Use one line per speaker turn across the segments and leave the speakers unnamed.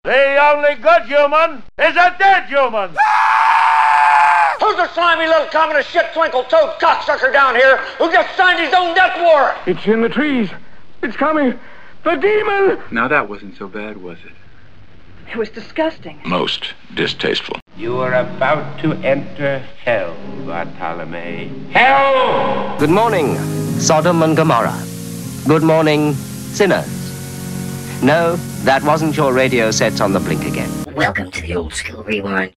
The only good human is a dead human.
Who's the slimy little communist shit twinkle-toed cocksucker down here who just signed his own death warrant?
It's in the trees. It's coming. The demon!
Now that wasn't so bad, was it?
It was disgusting.
Most distasteful.
You are about to enter hell, Bartholomew. Hell!
Good morning, Sodom and Gomorrah. Good morning, sinners. No, that wasn't your radio set on the blink again.
Welcome to the Old School Rewind.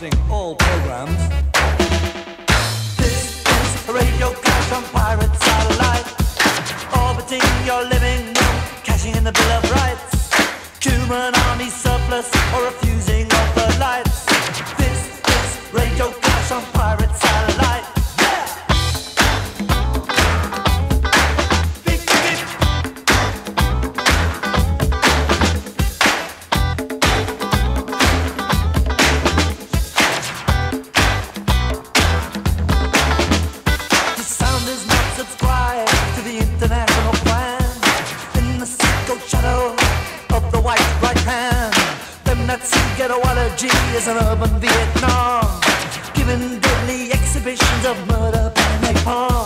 interrupting all programs. This is a radio clash on pirate satellite, orbiting your living room, cashing in the Bill of Rights, Cuban army surplus or refusing of the lights. This is radio clash on pirate satellite. Is an urban Vietnam, giving deadly exhibitions of murder and napalm.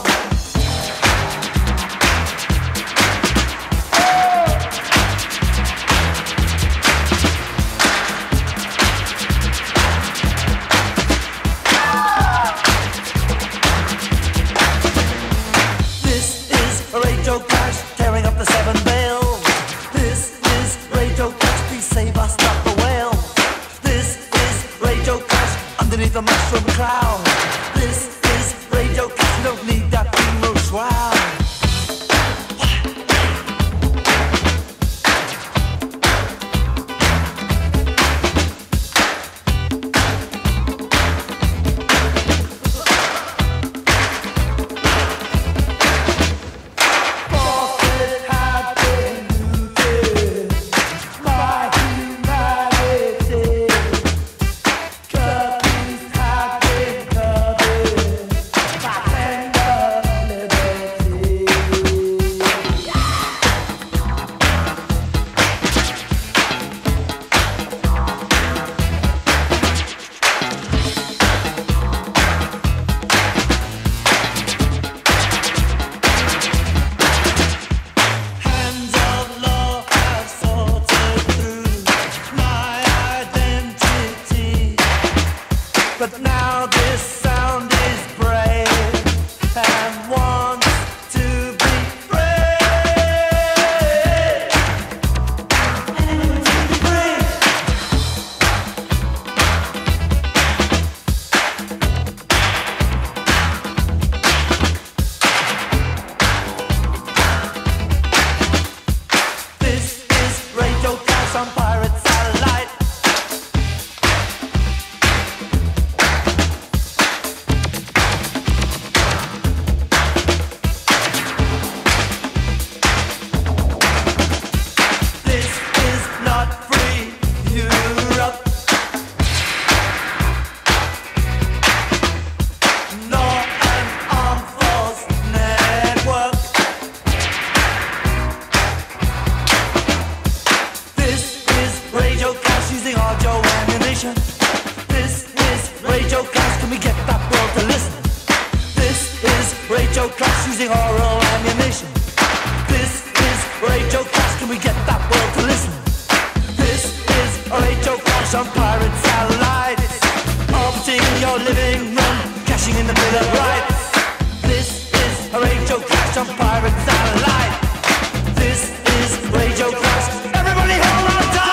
This is a radio clash, tearing up the seven veils. This is radio clash, please save us, stop the whale. Underneath the mushroom cloud, this is radio clash. You don't need that emo shroud. But now this sound is brave and wants to be free. This is Radio Clash on Pirate Satellite. This is Radio Clash, can we get that world to listen? This is Radio Clash using oral ammunition. This is Radio Clash, can we get that world to listen? This is Radio Clash on pirate satellites, orbiting your living room, cashing in the Bill of Rights. This is Radio Clash on pirate satellite. This is Radio Clash. Everybody hold on tight!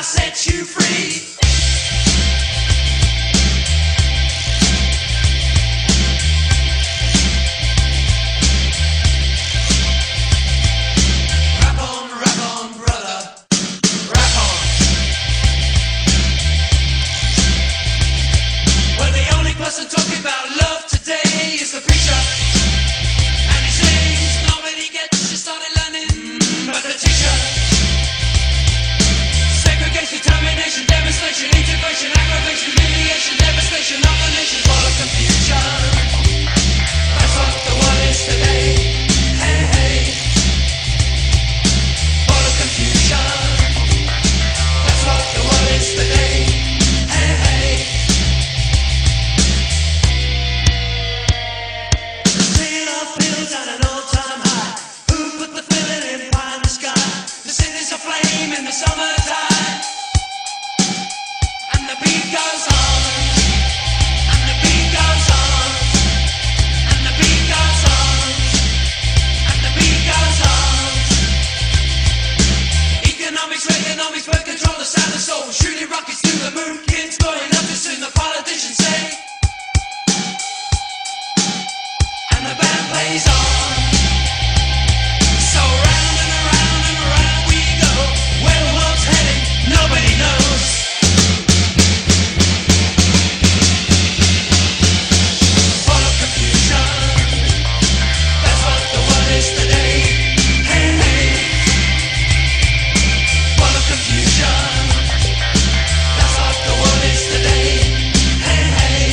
set you free. Rap on, brother. Rap on. Well, the only person talking about love today is the preacher. And he sings, nobody gets you started learning but the teacher. Segregation, termination, demonstration, integration, aggravation, humiliation, devastation of the nation, full of confusion. That's what the world is today. Hey, hey. Full of confusion. That's what the world is today. Hey, hey. The state of pills at an all-time high. Who put the feeling in pie in the sky? The city's aflame in the summertime. And the beat goes on. And the beat goes on. And the beat goes on. And the beat goes on. Economics, Reaganomics, birth control, the sound of soul. Shooting rockets through the moon. Kids growing up to soon, the politicians say. And the band plays on. So round and around we go. Where the world's heading, nobody knows. Full of confusion. That's what the world is today. Hey, hey. Full of confusion. That's what the world is today. Hey, hey.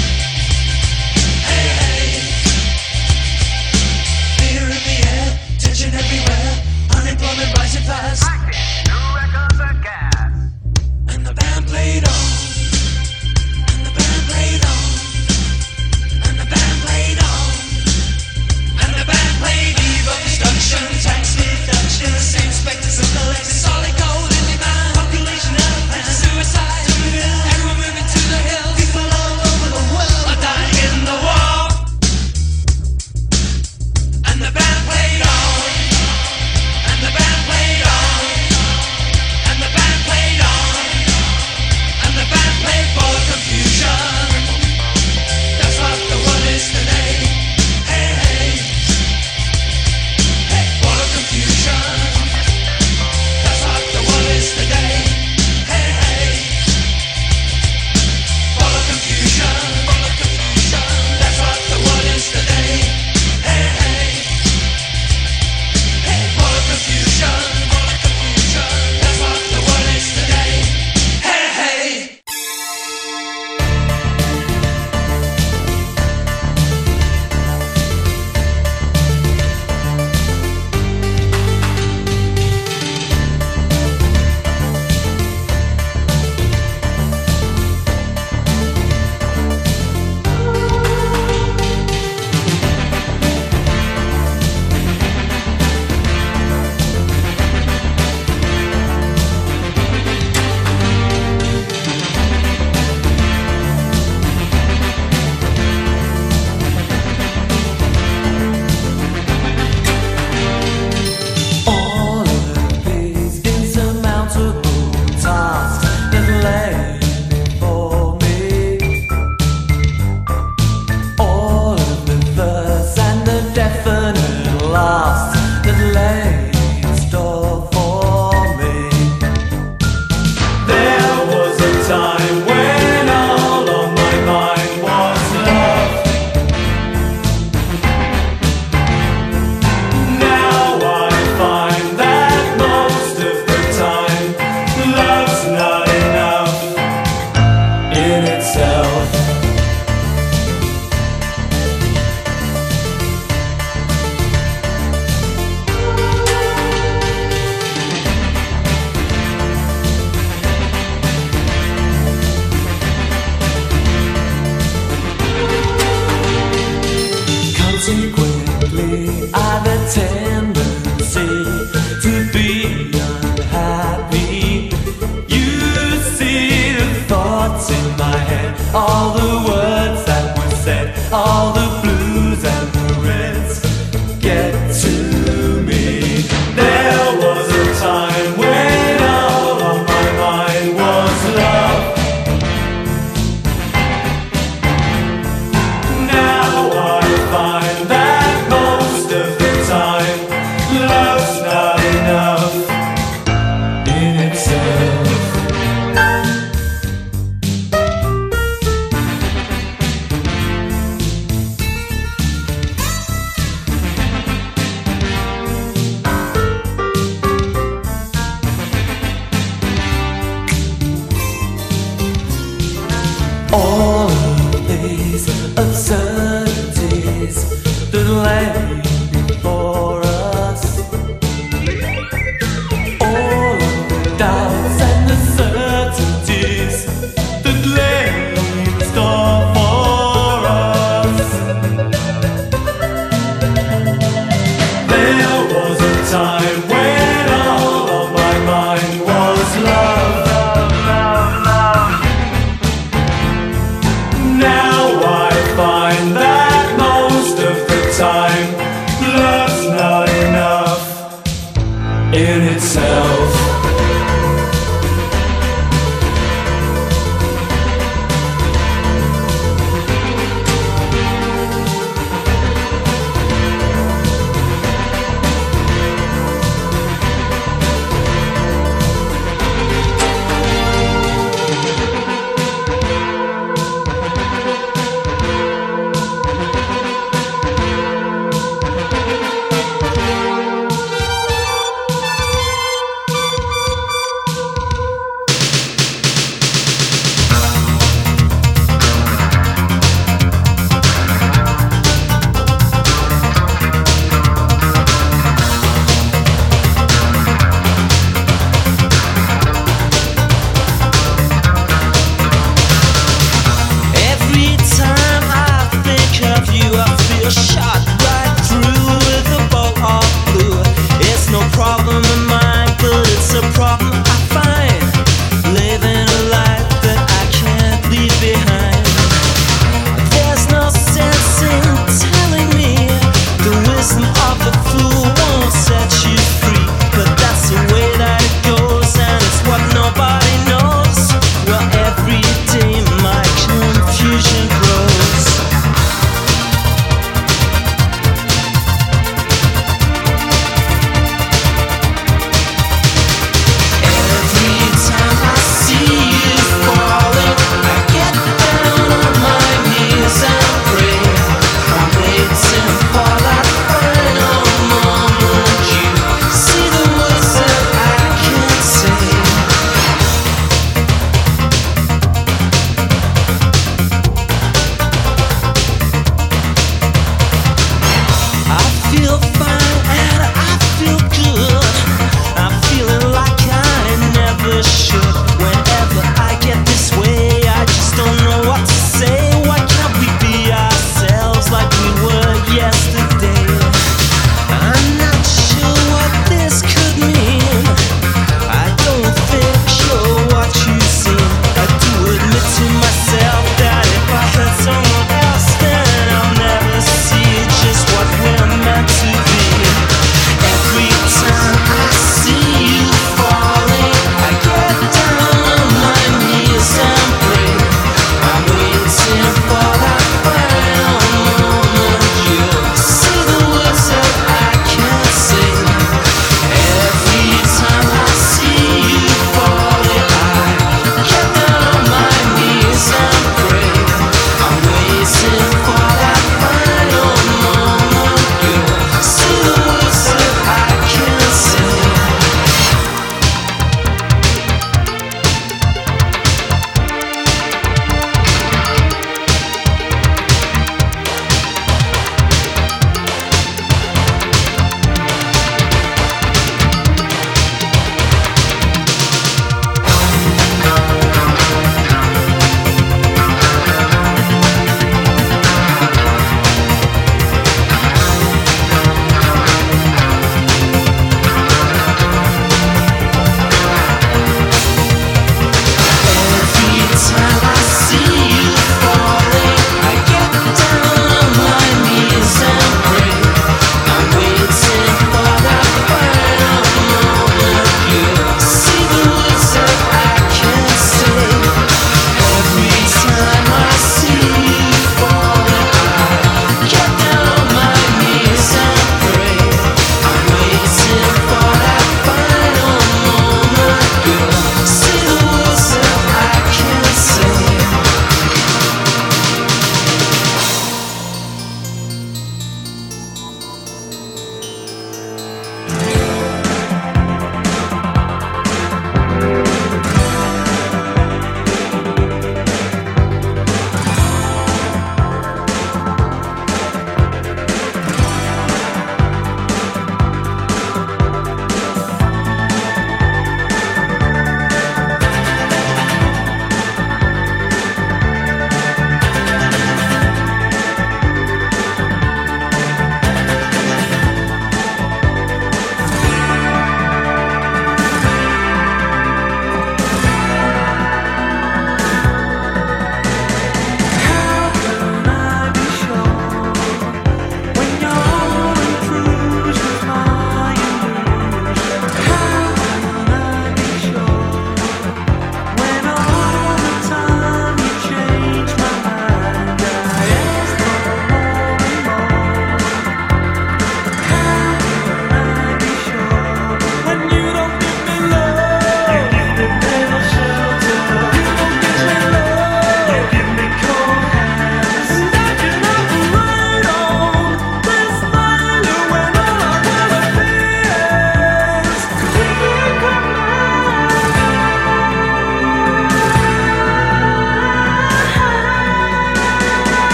Hey, hey. Fear in the air, tension everywhere, unemployment rising fast. And the band played on. And the band played on. And the band played on. And the band played eve of destruction, tax reduction, same specters of collecting solid gold in the man, population elephant, suicide, everyone moving to the hills, people all over the world are dying in the war. And the band played on. And the band played on. And the band played on. And the band played for confusion. That's what the world is today. Hey, hey. Hey, for confusion. That's what the world is today. Hey, hey. For confusion. For confusion. That's what the world is today. Hey, hey. Hey, for confusion. For confusion. That's what the world is today. Hey, hey. All of these insurmountable tasks that lay before me, all of the thirst and the definite loss that lay in store for me. There was a time when all on my mind was love. Now I find that most of the time love's not enough in itself. Consequently, I've a tendency to be unhappy. You see the thoughts in my head, all the words that were said, all the blues and the reds get to me. There was a time when all on my mind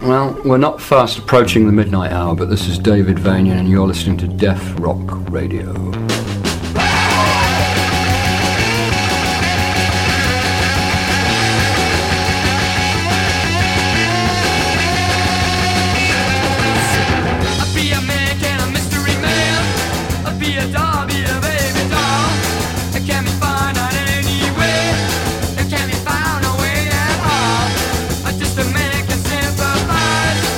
Well, we're not fast approaching the midnight hour, but this is David Vanian and you're listening to Death Rock Radio.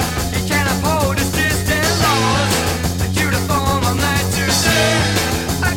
I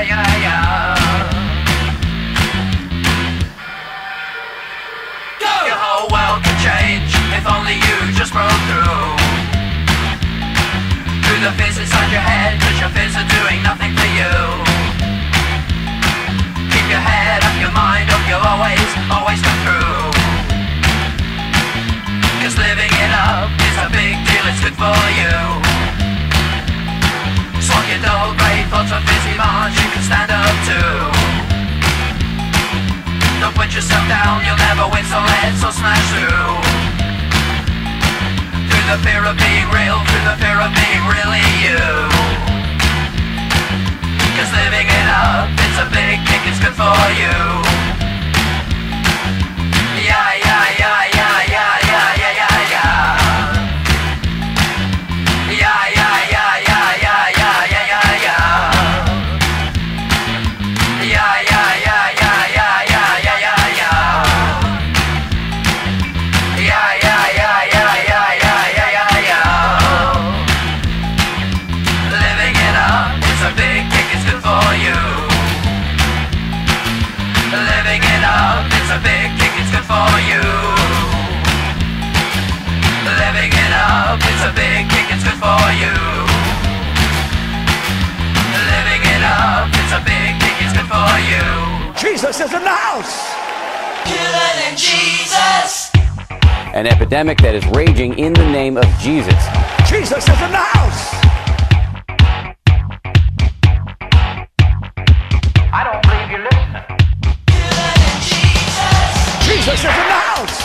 Your whole world could change if only you just broke through. Through the fears inside your head, but your fears are doing nothing for you. Keep your head up, your mind up, you'll always come through. Cause living it up is a big deal, it's good for you. Swallow your dull grey thoughts of busy minds you can stand up to. Don't put yourself down, you'll never win, so let's all smash through. Through the fear of being real, through the fear of being really you. Cause living it up, it's a big kick, it's good for you. Yeah, yeah, yeah, yeah, yeah, yeah, yeah, yeah, yeah. Yeah, yeah, yeah, yeah, yeah, yeah, yeah, yeah, yeah. Yeah, yeah, yeah, yeah, yeah, yeah, yeah, yeah, yeah. Yeah, yeah, yeah, yeah, yeah, yeah, yeah, yeah, yeah. Living it up, it's a big kick, it's good for you. Living it up, it's a big kick, it's good for you. Living it up, it's a big kick, it's good for you. Living it up, it's a big kick, it's good for you.
Jesus is in the house!
Killer than Jesus!
An epidemic that is raging in the name of Jesus.
Jesus is in the house!
I don't believe you're listening.
Killer than Jesus!
Jesus is in the house!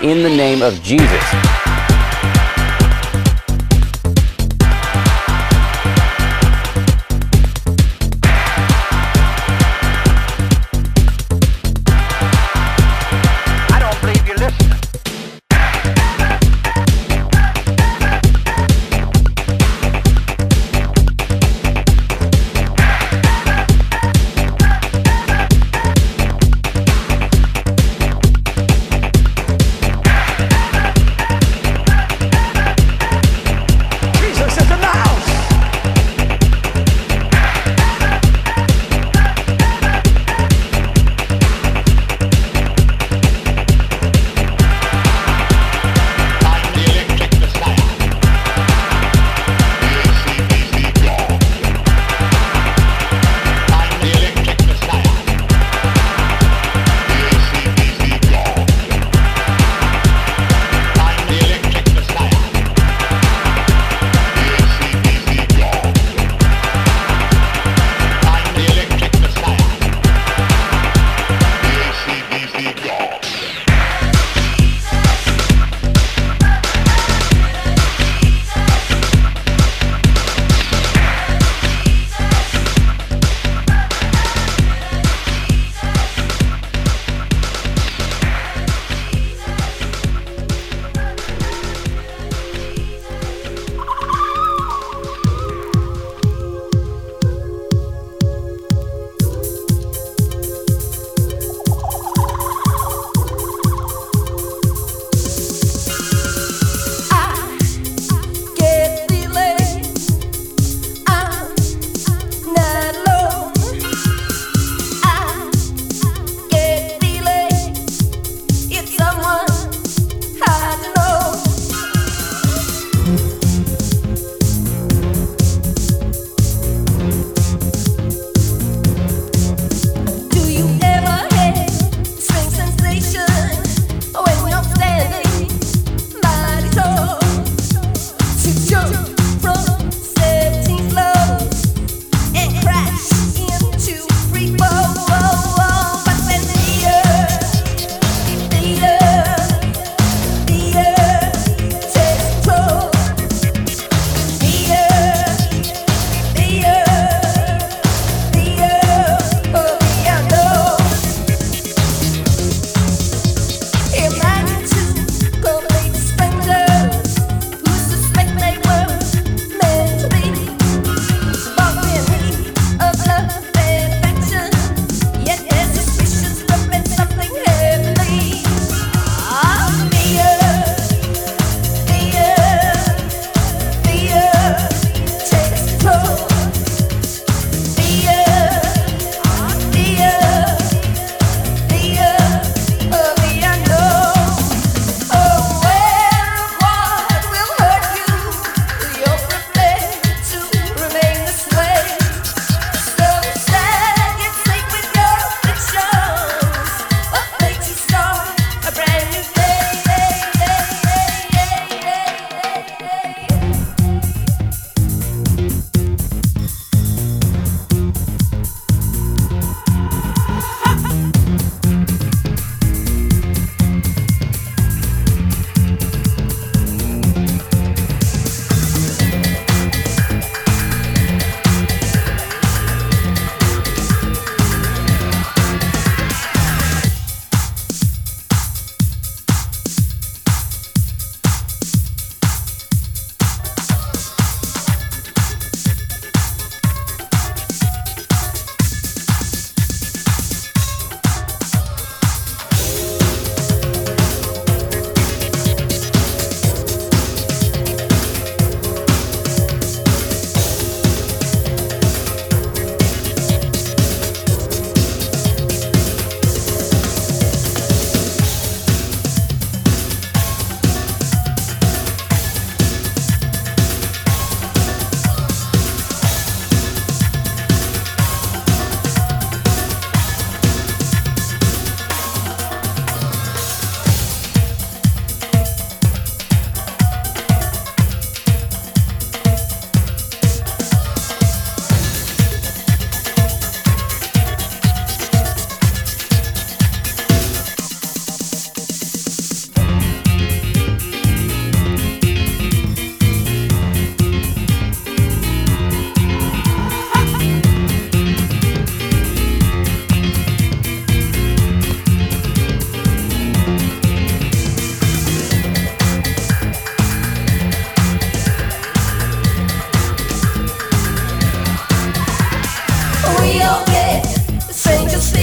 in the name of Jesus.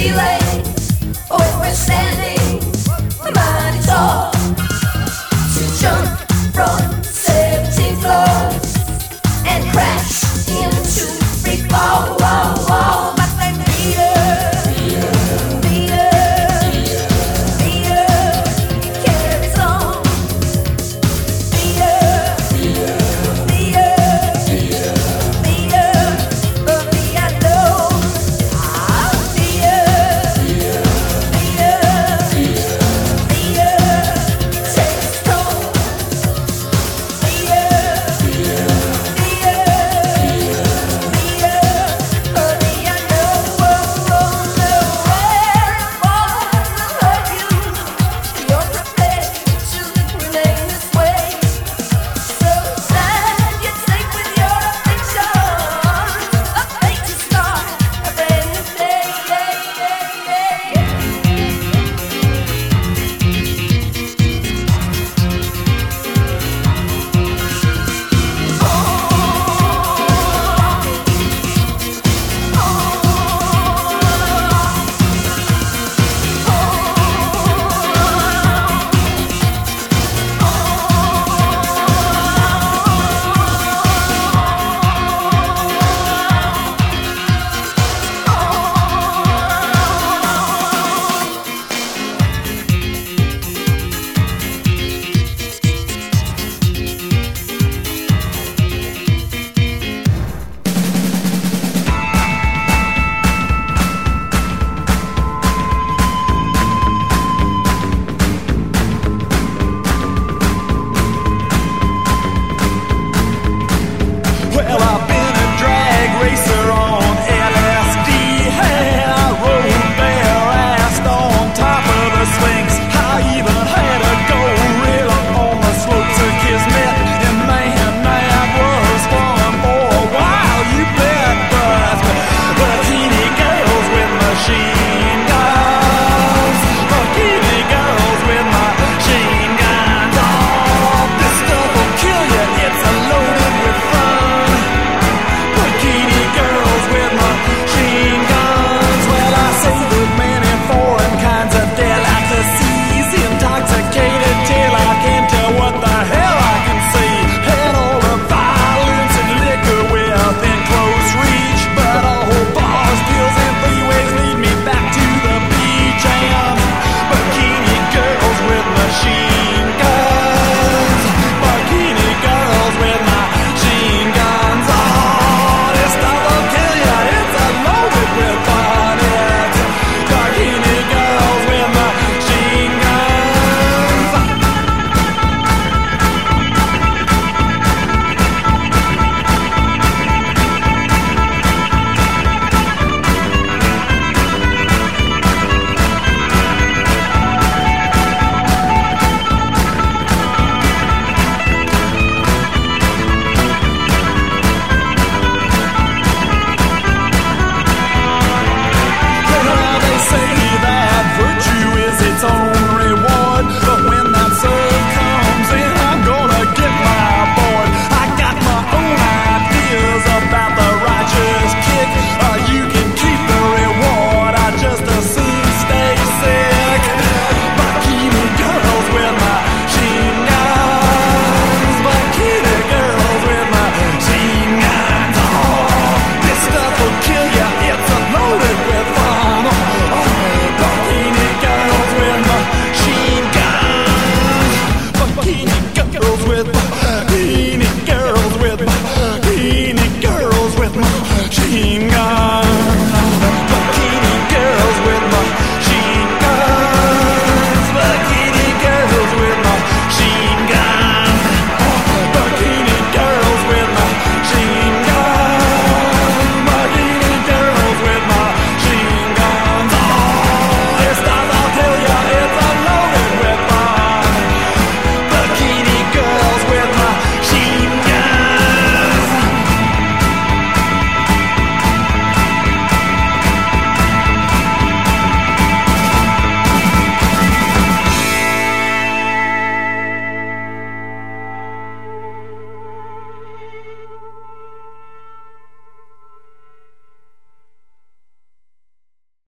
relay, or we're standing mighty tall.